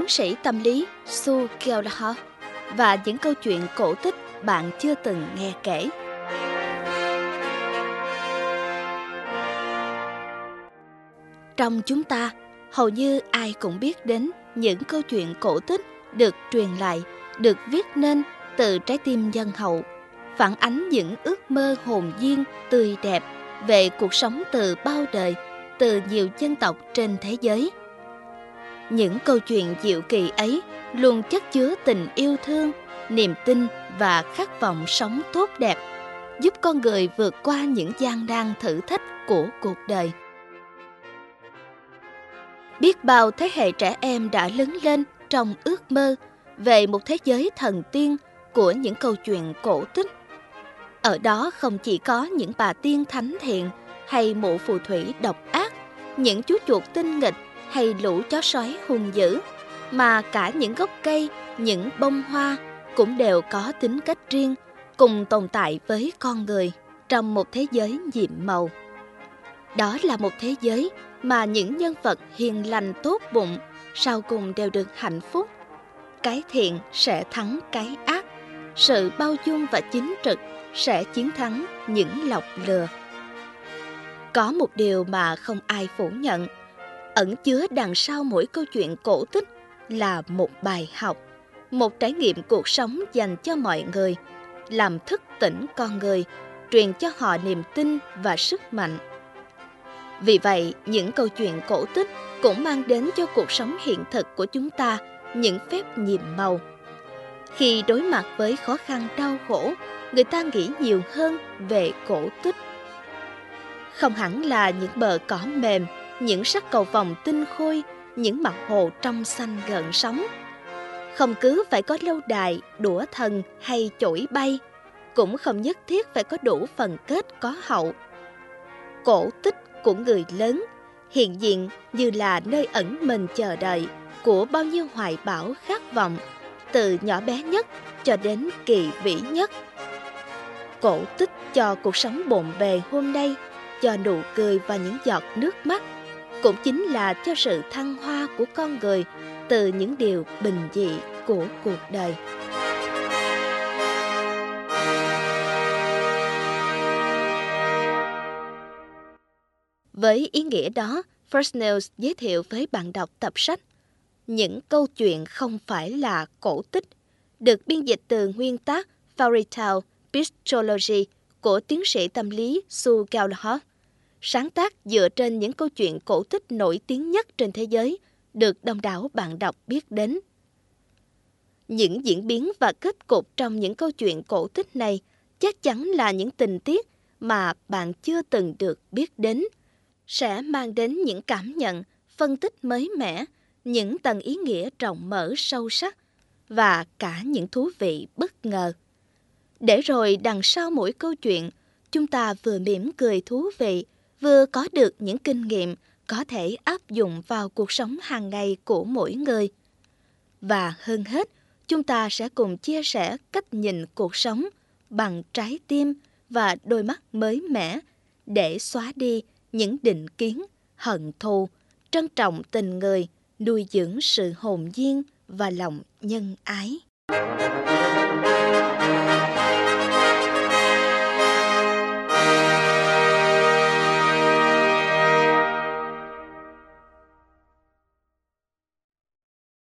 tiến sĩ tâm lý Sue Gellhardt và những câu chuyện cổ tích bạn chưa từng nghe kể. Trong chúng ta, hầu như ai cũng biết đến những câu chuyện cổ tích được truyền lại, được viết nên từ trái tim nhân hậu, phản ánh những ước mơ hồn nhiên tươi đẹp về cuộc sống từ bao đời, từ nhiều dân tộc trên thế giới. Những câu chuyện diệu kỳ ấy luôn chất chứa tình yêu thương, niềm tin và khát vọng sống tốt đẹp, giúp con người vượt qua những gian nan thử thách của cuộc đời. Biết bao thế hệ trẻ em đã lớn lên trong ước mơ về một thế giới thần tiên của những câu chuyện cổ tích. Ở đó không chỉ có những bà tiên thánh thiện hay mụ phù thủy độc ác, những chú chuột tinh nghịch hay lũ chó sói hung dữ, mà cả những gốc cây, những bông hoa cũng đều có tính cách riêng, cùng tồn tại với con người trong một thế giới nhiệm màu. Đó là một thế giới mà những nhân vật hiền lành tốt bụng sau cùng đều được hạnh phúc. Cái thiện sẽ thắng cái ác, sự bao dung và chính trực sẽ chiến thắng những lọc lừa. Có một điều mà không ai phủ nhận, ẩn chứa đằng sau mỗi câu chuyện cổ tích là một bài học, một trải nghiệm cuộc sống dành cho mọi người, làm thức tỉnh con người, truyền cho họ niềm tin và sức mạnh. Vì vậy, những câu chuyện cổ tích cũng mang đến cho cuộc sống hiện thực của chúng ta những phép nhiệm màu. Khi đối mặt với khó khăn đau khổ, người ta nghĩ nhiều hơn về cổ tích. Không hẳn là những bờ cỏ mềm, những sắc cầu vồng tinh khôi, những mặt hồ trong xanh gợn sóng. Không cứ phải có lâu đài, đũa thần hay chổi bay, cũng không nhất thiết phải có đủ phần kết có hậu. Cổ tích của người lớn hiện diện như là nơi ẩn mình chờ đợi của bao nhiêu hoài bão khát vọng, từ nhỏ bé nhất cho đến kỳ vĩ nhất. Cổ tích cho cuộc sống bộn bề hôm nay, cho nụ cười và những giọt nước mắt, cũng chính là cho sự thăng hoa của con người từ những điều bình dị của cuộc đời. Với ý nghĩa đó, First News giới thiệu với bạn đọc tập sách Những câu chuyện không phải là cổ tích, được biên dịch từ nguyên tác Fairy Tale Pictology của tiến sĩ tâm lý Sue Gellhardt, sáng tác dựa trên những câu chuyện cổ tích nổi tiếng nhất trên thế giới, được đông đảo bạn đọc biết đến. Những diễn biến và kết cục trong những câu chuyện cổ tích này chắc chắn là những tình tiết mà bạn chưa từng được biết đến, sẽ mang đến những cảm nhận, phân tích mới mẻ, những tầng ý nghĩa rộng mở sâu sắc và cả những thú vị bất ngờ. Để rồi đằng sau mỗi câu chuyện, chúng ta vừa mỉm cười thú vị, vừa có được những kinh nghiệm có thể áp dụng vào cuộc sống hàng ngày của mỗi người. Và hơn hết, chúng ta sẽ cùng chia sẻ cách nhìn cuộc sống bằng trái tim và đôi mắt mới mẻ để xóa đi những định kiến, hận thù, trân trọng tình người, nuôi dưỡng sự hồn nhiên và lòng nhân ái.